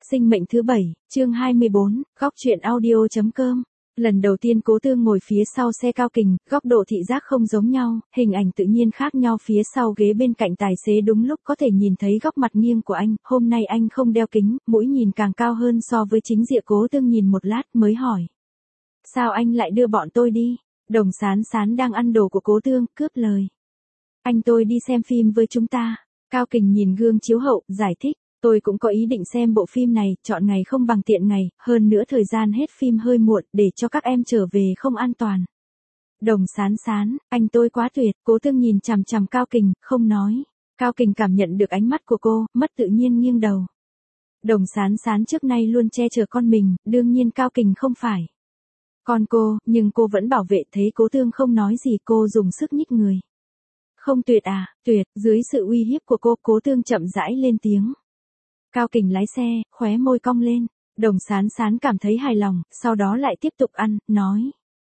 Sinh mệnh thứ 7, chương 24, góc truyện audio.com. Lần đầu tiên Cố Tương ngồi phía sau xe Cao Kình, góc độ thị giác không giống nhau, hình ảnh tự nhiên khác nhau. Phía sau ghế bên cạnh tài xế đúng lúc có thể nhìn thấy góc mặt nghiêng của anh. Hôm nay anh không đeo kính, mũi nhìn càng cao hơn so với chính diện. Cố Tương nhìn một lát mới hỏi: sao anh lại đưa bọn tôi đi? Đồng Sán Sán đang ăn đồ của Cố Tương, cướp lời: anh tôi đi xem phim với chúng ta. Cao Kình nhìn gương chiếu hậu, giải thích: tôi cũng có ý định xem bộ phim này, chọn ngày không bằng tiện ngày, hơn nữa thời gian hết phim hơi muộn, để cho các em trở về không an toàn. Đồng Sán Sán, anh tôi quá tuyệt. Cố Tương nhìn chằm chằm Cao Kình, không nói. Cao Kình cảm nhận được ánh mắt của cô, mất tự nhiên nghiêng đầu. Đồng Sán Sán trước nay luôn che chở con mình, đương nhiên Cao Kình không phải con cô, nhưng cô vẫn bảo vệ. Thấy Cố Tương không nói gì, cô dùng sức nhích người. Không tuyệt à? Tuyệt. Dưới sự uy hiếp của cô, Cố Tương chậm rãi lên tiếng. Cao Kình lái xe, khóe môi cong lên. Đồng Sán Sán cảm thấy hài lòng, sau đó lại tiếp tục ăn, nói: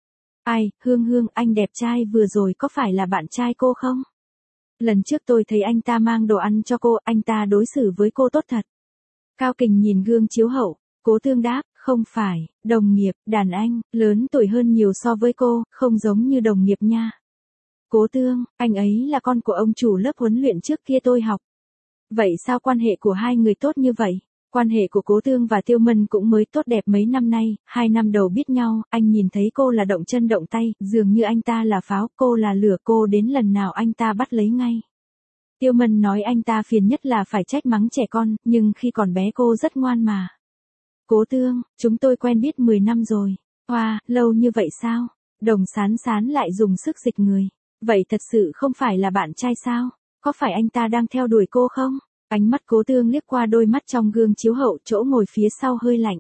ai, Hương Hương, anh đẹp trai vừa rồi có phải là bạn trai cô không? Lần trước tôi thấy anh ta mang đồ ăn cho cô, anh ta đối xử với cô tốt thật. Cao Kình nhìn gương chiếu hậu. Cố Tương đáp: không phải, đồng nghiệp, đàn anh, lớn tuổi hơn nhiều so với cô, không giống như đồng nghiệp nha. Cố Tương, anh ấy là con của ông chủ lớp huấn luyện trước kia tôi học. Vậy sao quan hệ của hai người tốt như vậy? Quan hệ của Cố Tương và Tiêu Mân cũng mới tốt đẹp mấy năm nay, 2 năm đầu biết nhau, anh nhìn thấy cô là động chân động tay, dường như anh ta là pháo, cô là lửa, cô đến lần nào anh ta bắt lấy ngay. Tiêu Mân nói anh ta phiền nhất là phải trách mắng trẻ con, nhưng khi còn bé cô rất ngoan mà. Cố Tương, chúng tôi quen biết 10 năm rồi. Wow, lâu như vậy sao? Đồng Sán Sán lại dùng sức dịch người. Vậy thật sự không phải là bạn trai sao? Có phải anh ta đang theo đuổi cô không? Ánh mắt Cố Tương liếc qua đôi mắt trong gương chiếu hậu, chỗ ngồi phía sau hơi lạnh.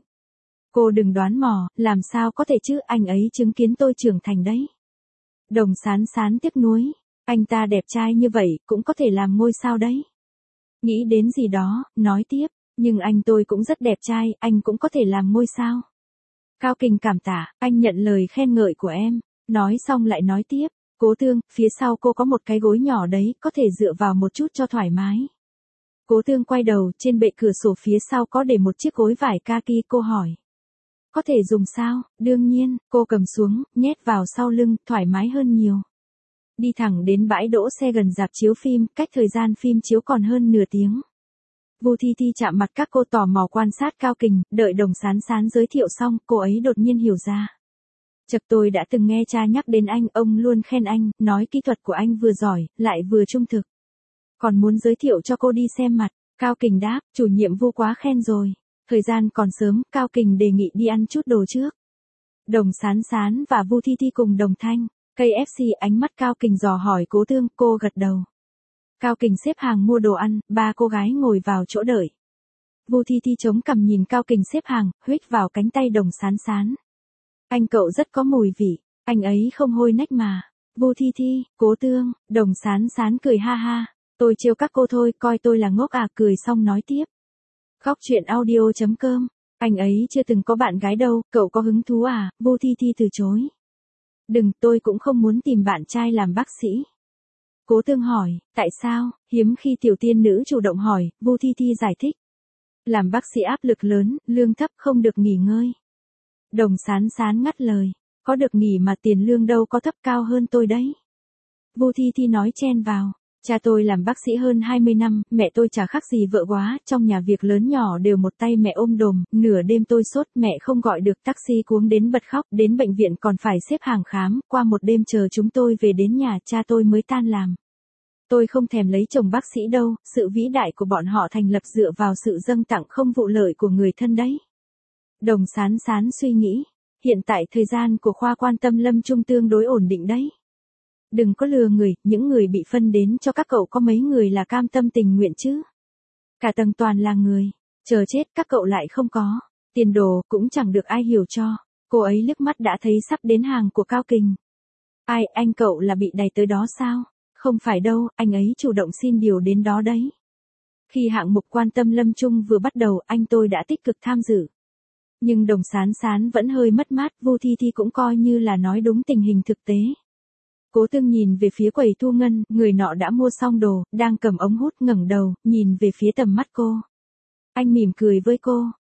Cô đừng đoán mò, làm sao có thể chứ, anh ấy chứng kiến tôi trưởng thành đấy. Đồng Sán Sán tiếc nuối. Anh ta đẹp trai như vậy, cũng có thể làm ngôi sao đấy. Nghĩ đến gì đó, nói tiếp: nhưng anh tôi cũng rất đẹp trai, anh cũng có thể làm ngôi sao. Cao Kình cảm tạ: anh nhận lời khen ngợi của em. Nói xong lại nói tiếp: Cố Tương, phía sau cô có một cái gối nhỏ đấy, có thể dựa vào một chút cho thoải mái. Cố Tương quay đầu, trên bệ cửa sổ phía sau có để một chiếc gối vải kaki. Cô hỏi: có thể dùng sao? Đương nhiên. Cô cầm xuống, nhét vào sau lưng, thoải mái hơn nhiều. Đi thẳng đến bãi đỗ xe gần rạp chiếu phim, cách thời gian phim chiếu còn hơn nửa tiếng. Vu Thi Thi chạm mặt các cô, tò mò quan sát Cao Kình. Đợi Đồng Sán Sán giới thiệu xong, cô ấy đột nhiên hiểu ra. Chật, tôi đã từng nghe cha nhắc đến anh, ông luôn khen anh, nói kỹ thuật của anh vừa giỏi, lại vừa trung thực. Còn muốn giới thiệu cho cô đi xem mặt. Cao Kình đáp: chủ nhiệm Vu quá khen rồi. Thời gian còn sớm, Cao Kình đề nghị đi ăn chút đồ trước. Đồng Sán Sán và Vu Thi Thi cùng đồng thanh. KFC. Ánh mắt Cao Kình dò hỏi Cố Tương, cô gật đầu. Cao Kình xếp hàng mua đồ ăn, 3 cô gái ngồi vào chỗ đợi. Vu Thi Thi chống cằm nhìn Cao Kình xếp hàng, huých vào cánh tay Đồng Sán Sán. Anh cậu rất có mùi vị, anh ấy không hôi nách mà. Vu Thi Thi, Cố Tương. Đồng Sán Sán cười ha ha. Tôi trêu các cô thôi, coi tôi là ngốc à? Cười xong nói tiếp. Góc truyện audio.com. Anh ấy chưa từng có bạn gái đâu, cậu có hứng thú à? Vu Thi Thi từ chối. Đừng, tôi cũng không muốn tìm bạn trai làm bác sĩ. Cố Tương hỏi: tại sao? Hiếm khi tiểu tiên nữ chủ động hỏi, Vu Thi Thi giải thích. Làm bác sĩ áp lực lớn, lương thấp, không được nghỉ ngơi. Đồng Sán Sán ngắt lời: có được nghỉ mà, tiền lương đâu có thấp, cao hơn tôi đấy. Vu Thi Thi nói chen vào: cha tôi làm bác sĩ hơn 20 năm, mẹ tôi chả khác gì vợ quá, trong nhà việc lớn nhỏ đều một tay mẹ ôm đồm, nửa đêm tôi sốt, mẹ không gọi được taxi cuống đến bật khóc, đến bệnh viện còn phải xếp hàng khám, qua một đêm chờ chúng tôi về đến nhà cha tôi mới tan làm. Tôi không thèm lấy chồng bác sĩ đâu, sự vĩ đại của bọn họ thành lập dựa vào sự dâng tặng không vụ lợi của người thân đấy. Đồng Sán Sán suy nghĩ, hiện tại thời gian của khoa quan tâm lâm trung tương đối ổn định đấy. Đừng có lừa người, những người bị phân đến cho các cậu có mấy người là cam tâm tình nguyện chứ. Cả tầng toàn là người, chờ chết, các cậu lại không có. Tiền đồ cũng chẳng được ai hiểu cho. Cô ấy liếc mắt đã thấy sắp đến hàng của Cao Kình. Ai, anh cậu là bị đày tới đó sao? Không phải đâu, anh ấy chủ động xin điều đến đó đấy. Khi hạng mục quan tâm lâm trung vừa bắt đầu, anh tôi đã tích cực tham dự. Nhưng Đồng Sán Sán vẫn hơi mất mát, Vu Thi Thi cũng coi như là nói đúng tình hình thực tế. Cố Tương nhìn về phía quầy thu ngân, người nọ đã mua xong đồ, đang cầm ống hút, ngẩng đầu, nhìn về phía tầm mắt cô. Anh mỉm cười với cô.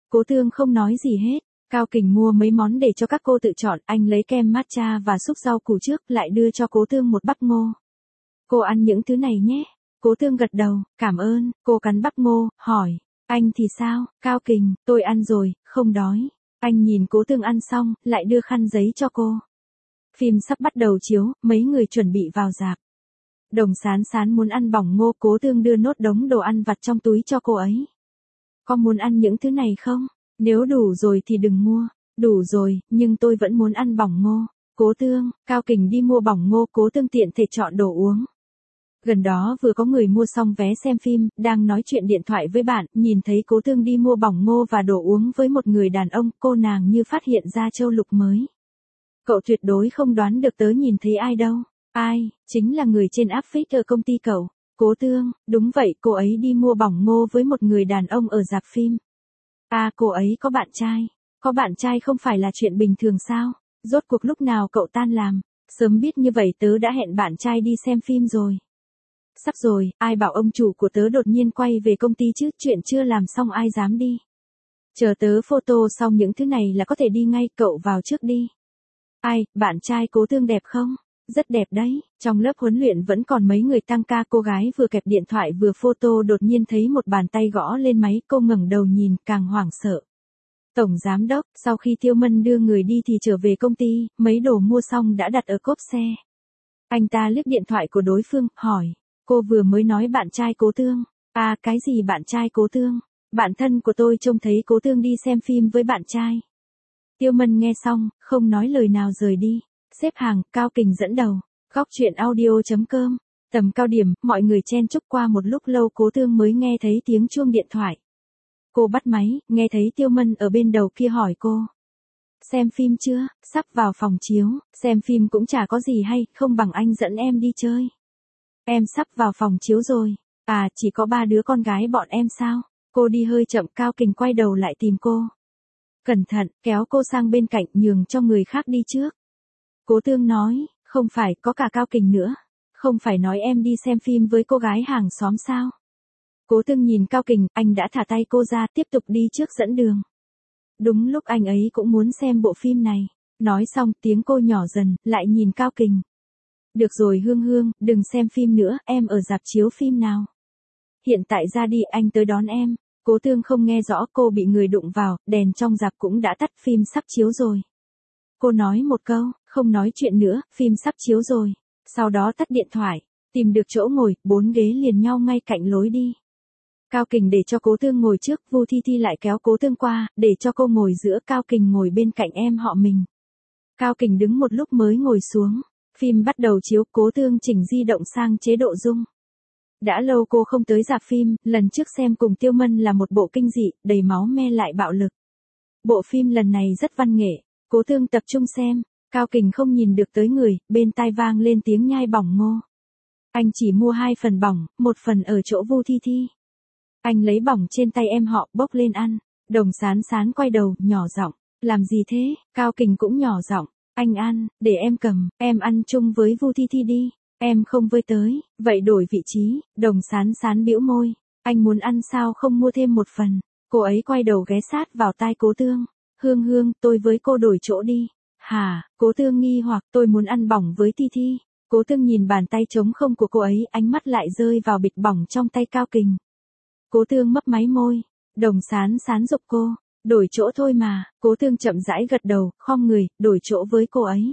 Cố Tương không nói gì hết. Cao Kình mua mấy món để cho các cô tự chọn, anh lấy kem matcha và xúc rau củ trước, lại đưa cho Cố Tương một bắp ngô. Cô ăn những thứ này nhé. Cố Tương gật đầu, cảm ơn, cô cắn bắp ngô, hỏi, anh thì sao, Cao Kình, tôi ăn rồi, không đói. Anh nhìn Cố Tương ăn xong, lại đưa khăn giấy cho cô. Phim sắp bắt đầu chiếu, mấy người chuẩn bị vào rạp. Đồng Sán Sán muốn ăn bỏng ngô, Cố Tương đưa nốt đống đồ ăn vặt trong túi cho cô ấy. Có muốn ăn những thứ này không? Nếu đủ rồi thì đừng mua. Đủ rồi, nhưng tôi vẫn muốn ăn bỏng ngô. Cố Tương, Cao Kình đi mua bỏng ngô, Cố Tương tiện thể chọn đồ uống. Gần đó vừa có người mua xong vé xem phim, đang nói chuyện điện thoại với bạn, nhìn thấy Cố Tương đi mua bỏng ngô và đồ uống với một người đàn ông, cô nàng như phát hiện ra châu lục mới. Cậu tuyệt đối không đoán được tớ nhìn thấy ai đâu. Ai, chính là người trên áp phích ở công ty cậu. Cố Tương, đúng vậy, cô ấy đi mua bỏng ngô với một người đàn ông ở rạp phim. À, cô ấy có bạn trai. Có bạn trai không phải là chuyện bình thường sao? Rốt cuộc lúc nào cậu tan làm? Sớm biết như vậy tớ đã hẹn bạn trai đi xem phim rồi. Sắp rồi, ai bảo ông chủ của tớ đột nhiên quay về công ty chứ, chuyện chưa làm xong ai dám đi. Chờ tớ photo xong những thứ này là có thể đi ngay, cậu vào trước đi. Ai, bạn trai Cố Tương đẹp không? Rất đẹp đấy. Trong lớp huấn luyện vẫn còn mấy người tăng ca, cô gái vừa kẹp điện thoại vừa photo đột nhiên thấy một bàn tay gõ lên máy, cô ngẩng đầu nhìn, càng hoảng sợ. Tổng giám đốc, sau khi Tiêu Mân đưa người đi thì trở về công ty, mấy đồ mua xong đã đặt ở cốp xe. Anh ta liếc điện thoại của đối phương, hỏi, cô vừa mới nói bạn trai Cố Tương. À, cái gì bạn trai Cố Tương? Bạn thân của tôi trông thấy Cố Tương đi xem phim với bạn trai. Tiêu Mân nghe xong, không nói lời nào rời đi. Xếp hàng, Cao Kình dẫn đầu. Góc truyện audio.com. Tầm cao điểm, mọi người chen chúc qua một lúc lâu Cố Tương mới nghe thấy tiếng chuông điện thoại. Cô bắt máy, nghe thấy Tiêu Mân ở bên đầu kia hỏi cô. Xem phim chưa, sắp vào phòng chiếu, xem phim cũng chả có gì hay, không bằng anh dẫn em đi chơi. Em sắp vào phòng chiếu rồi. À, chỉ có 3 đứa con gái bọn em sao? Cô đi hơi chậm, Cao Kình quay đầu lại tìm cô. Cẩn thận, kéo cô sang bên cạnh, nhường cho người khác đi trước. Cố Tương nói, không phải, có cả Cao Kình nữa. Không phải nói em đi xem phim với cô gái hàng xóm sao? Cố Tương nhìn Cao Kình, anh đã thả tay cô ra, tiếp tục đi trước dẫn đường. Đúng lúc anh ấy cũng muốn xem bộ phim này. Nói xong, tiếng cô nhỏ dần, lại nhìn Cao Kình. Được rồi Hương Hương, đừng xem phim nữa, em ở rạp chiếu phim nào. Hiện tại ra đi, anh tới đón em. Cố Tương không nghe rõ, cô bị người đụng vào, đèn trong rạp cũng đã tắt, phim sắp chiếu rồi. Cô nói một câu, không nói chuyện nữa, phim sắp chiếu rồi. Sau đó tắt điện thoại, tìm được chỗ ngồi, 4 ghế liền nhau ngay cạnh lối đi. Cao Kình để cho Cố Tương ngồi trước, Vu Thi Thi lại kéo Cố Tương qua, để cho cô ngồi giữa, Cao Kình ngồi bên cạnh em họ mình. Cao Kình đứng một lúc mới ngồi xuống. Phim bắt đầu chiếu, Cố Tương chỉnh di động sang chế độ zoom. Đã lâu cô không tới rạp phim, lần trước xem cùng Tiêu Mân là một bộ kinh dị, đầy máu me lại bạo lực. Bộ phim lần này rất văn nghệ, Cố Tương tập trung xem, Cao Kình không nhìn được tới người, bên tai vang lên tiếng nhai bỏng ngô. Anh chỉ mua 2 phần bỏng, 1 phần ở chỗ Vu Thi Thi. Anh lấy bỏng trên tay em họ, bốc lên ăn. Đồng Sán Sán quay đầu, nhỏ giọng, làm gì thế? Cao Kình cũng nhỏ giọng, anh ăn, để em cầm, em ăn chung với Vu Thi Thi đi. Em không với tới, vậy đổi vị trí. Đồng Sán Sán bĩu môi, anh muốn ăn sao không mua thêm 1 phần. Cô ấy quay đầu ghé sát vào tai Cố Tương. Hương Hương, tôi với cô đổi chỗ đi. Hả? Cố Tương nghi hoặc, tôi muốn ăn bỏng với Thi Thi. Cố Tương nhìn bàn tay trống không của cô ấy, ánh mắt lại rơi vào bịch bỏng trong tay Cao Kình. Cố Tương mấp máy môi. Đồng Sán Sán giục cô, đổi chỗ thôi mà. Cố Tương chậm rãi gật đầu, khom người, đổi chỗ với cô ấy.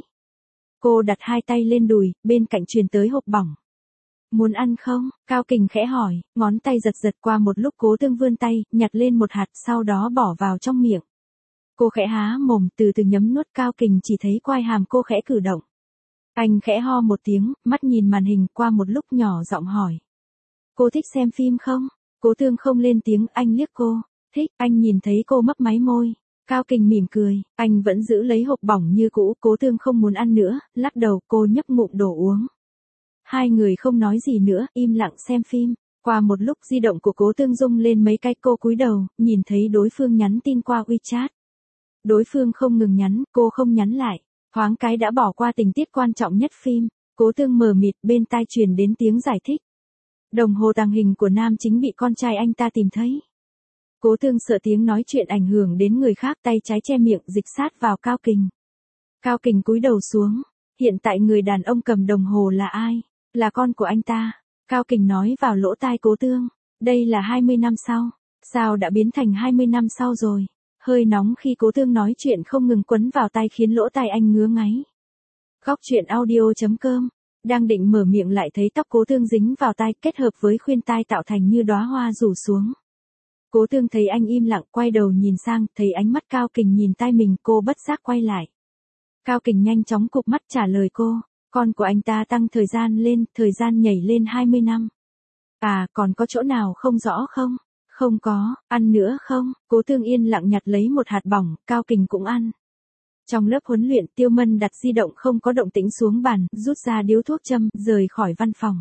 Cô đặt 2 tay lên đùi, bên cạnh truyền tới hộp bỏng. Muốn ăn không? Cao Kình khẽ hỏi, ngón tay giật giật qua một lúc Cố Tương vươn tay, nhặt lên một hạt, sau đó bỏ vào trong miệng. Cô khẽ há mồm, từ từ nhấm nuốt, Cao Kình chỉ thấy quai hàm cô khẽ cử động. Anh khẽ ho một tiếng, mắt nhìn màn hình, qua một lúc nhỏ giọng hỏi. Cô thích xem phim không? Cố Tương không lên tiếng, anh liếc cô. Thích, anh nhìn thấy cô mấp máy môi. Cao Kình mỉm cười, anh vẫn giữ lấy hộp bỏng như cũ, Cố Tương không muốn ăn nữa, lắc đầu, cô nhấp ngụm đồ uống. Hai người không nói gì nữa, im lặng xem phim. Qua một lúc di động của Cố Tương rung lên mấy cái, cô cúi đầu, nhìn thấy đối phương nhắn tin qua WeChat. Đối phương không ngừng nhắn, cô không nhắn lại. Thoáng cái đã bỏ qua tình tiết quan trọng nhất phim. Cố Tương mờ mịt, bên tai truyền đến tiếng giải thích. Đồng hồ tàng hình của nam chính bị con trai anh ta tìm thấy. Cố Tương sợ tiếng nói chuyện ảnh hưởng đến người khác, tay trái che miệng dịch sát vào Cao Kình. Cao Kình cúi đầu xuống, hiện tại người đàn ông cầm đồng hồ là ai? Là con của anh ta. Cao Kình nói vào lỗ tai Cố Tương, đây là 20 năm sau, sao đã biến thành 20 năm sau rồi? Hơi nóng khi Cố Tương nói chuyện không ngừng quấn vào tai khiến lỗ tai anh ngứa ngáy. Góc truyện audio.com. Đang định mở miệng lại thấy tóc Cố Tương dính vào tai kết hợp với khuyên tai tạo thành như đóa hoa rủ xuống. Cố Tương thấy anh im lặng quay đầu nhìn sang, thấy ánh mắt Cao Kình nhìn tai mình, cô bất giác quay lại. Cao Kình nhanh chóng cụp mắt trả lời cô, con của anh ta tăng thời gian lên, thời gian nhảy lên 20 năm. À, còn có chỗ nào không rõ không? Không có, ăn nữa không? Cố Tương yên lặng nhặt lấy một hạt bỏng, Cao Kình cũng ăn. Trong lớp huấn luyện, Tiêu Mân đặt di động không có động tĩnh xuống bàn, rút ra điếu thuốc châm, rời khỏi văn phòng.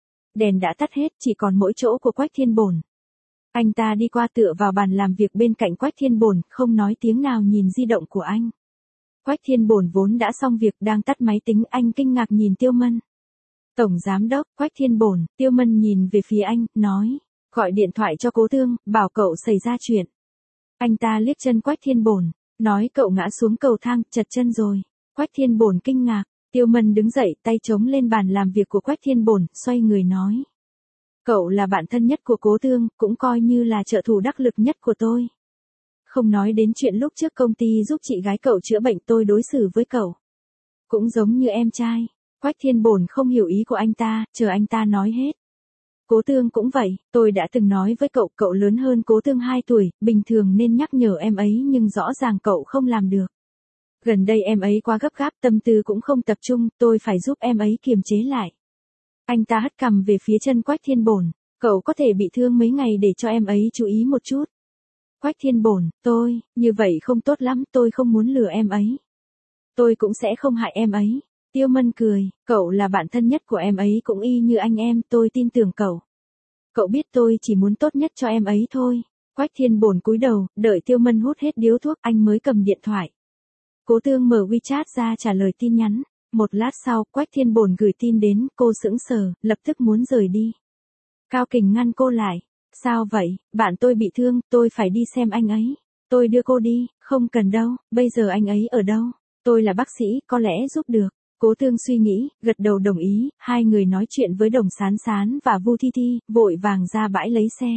Đèn đã tắt hết, chỉ còn mỗi chỗ của Quách Thiên Bổn. Anh ta đi qua tựa vào bàn làm việc bên cạnh Quách Thiên Bổn, không nói tiếng nào nhìn di động của anh. Quách Thiên Bổn vốn đã xong việc đang tắt máy tính, anh kinh ngạc nhìn Tiêu Mân. Tổng giám đốc, Quách Thiên Bổn, Tiêu Mân nhìn về phía anh, nói, gọi điện thoại cho Cố Tương, bảo cậu xảy ra chuyện. Anh ta liếc chân Quách Thiên Bổn, nói cậu ngã xuống cầu thang, chật chân rồi. Quách Thiên Bổn kinh ngạc, Tiêu Mân đứng dậy, tay chống lên bàn làm việc của Quách Thiên Bổn, xoay người nói. Cậu là bạn thân nhất của Cố Tương, cũng coi như là trợ thủ đắc lực nhất của tôi. Không nói đến chuyện lúc trước công ty giúp chị gái cậu chữa bệnh, tôi đối xử với cậu cũng giống như em trai. Quách Thiên Bổn không hiểu ý của anh ta, chờ anh ta nói hết. Cố Tương cũng vậy, tôi đã từng nói với cậu, cậu lớn hơn Cố Tương 2 tuổi, bình thường nên nhắc nhở em ấy nhưng rõ ràng cậu không làm được. Gần đây em ấy quá gấp gáp, tâm tư cũng không tập trung, tôi phải giúp em ấy kiềm chế lại. Anh ta hất cằm về phía chân Quách Thiên Bổn, cậu có thể bị thương mấy ngày để cho em ấy chú ý một chút. Quách Thiên Bổn, như vậy không tốt lắm, tôi không muốn lừa em ấy. Tôi cũng sẽ không hại em ấy. Tiêu Mân cười, cậu là bạn thân nhất của em ấy cũng y như anh em, tôi tin tưởng cậu. Cậu biết tôi chỉ muốn tốt nhất cho em ấy thôi. Quách Thiên Bổn cúi đầu, đợi Tiêu Mân hút hết điếu thuốc, anh mới cầm điện thoại. Cố Tương mở WeChat ra trả lời tin nhắn. Một lát sau, Quách Thiên Bổn gửi tin đến, cô sững sờ, lập tức muốn rời đi. Cao Kình ngăn cô lại. Sao vậy, bạn tôi bị thương, tôi phải đi xem anh ấy. Tôi đưa cô đi, không cần đâu, bây giờ anh ấy ở đâu? Tôi là bác sĩ, có lẽ giúp được. Cố Tương suy nghĩ, gật đầu đồng ý, hai người nói chuyện với Đồng Sán Sán và Vu Thi Thi, vội vàng ra bãi lấy xe.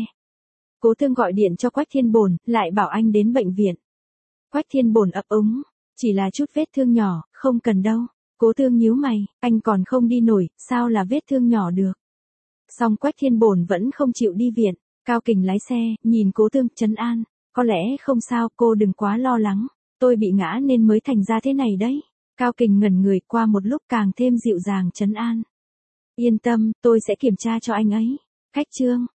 Cố Tương gọi điện cho Quách Thiên Bổn, lại bảo anh đến bệnh viện. Quách Thiên Bổn ấp úng, chỉ là chút vết thương nhỏ, không cần đâu. Cố Tương nhíu mày, anh còn không đi nổi, sao là vết thương nhỏ được? Song Quách Thiên Bổn vẫn không chịu đi viện. Cao Kình lái xe, nhìn Cố Tương, trấn an, có lẽ không sao, cô đừng quá lo lắng, tôi bị ngã nên mới thành ra thế này đấy. Cao Kình ngẩn người, qua một lúc càng thêm dịu dàng trấn an. Yên tâm, tôi sẽ kiểm tra cho anh ấy. Khách trương.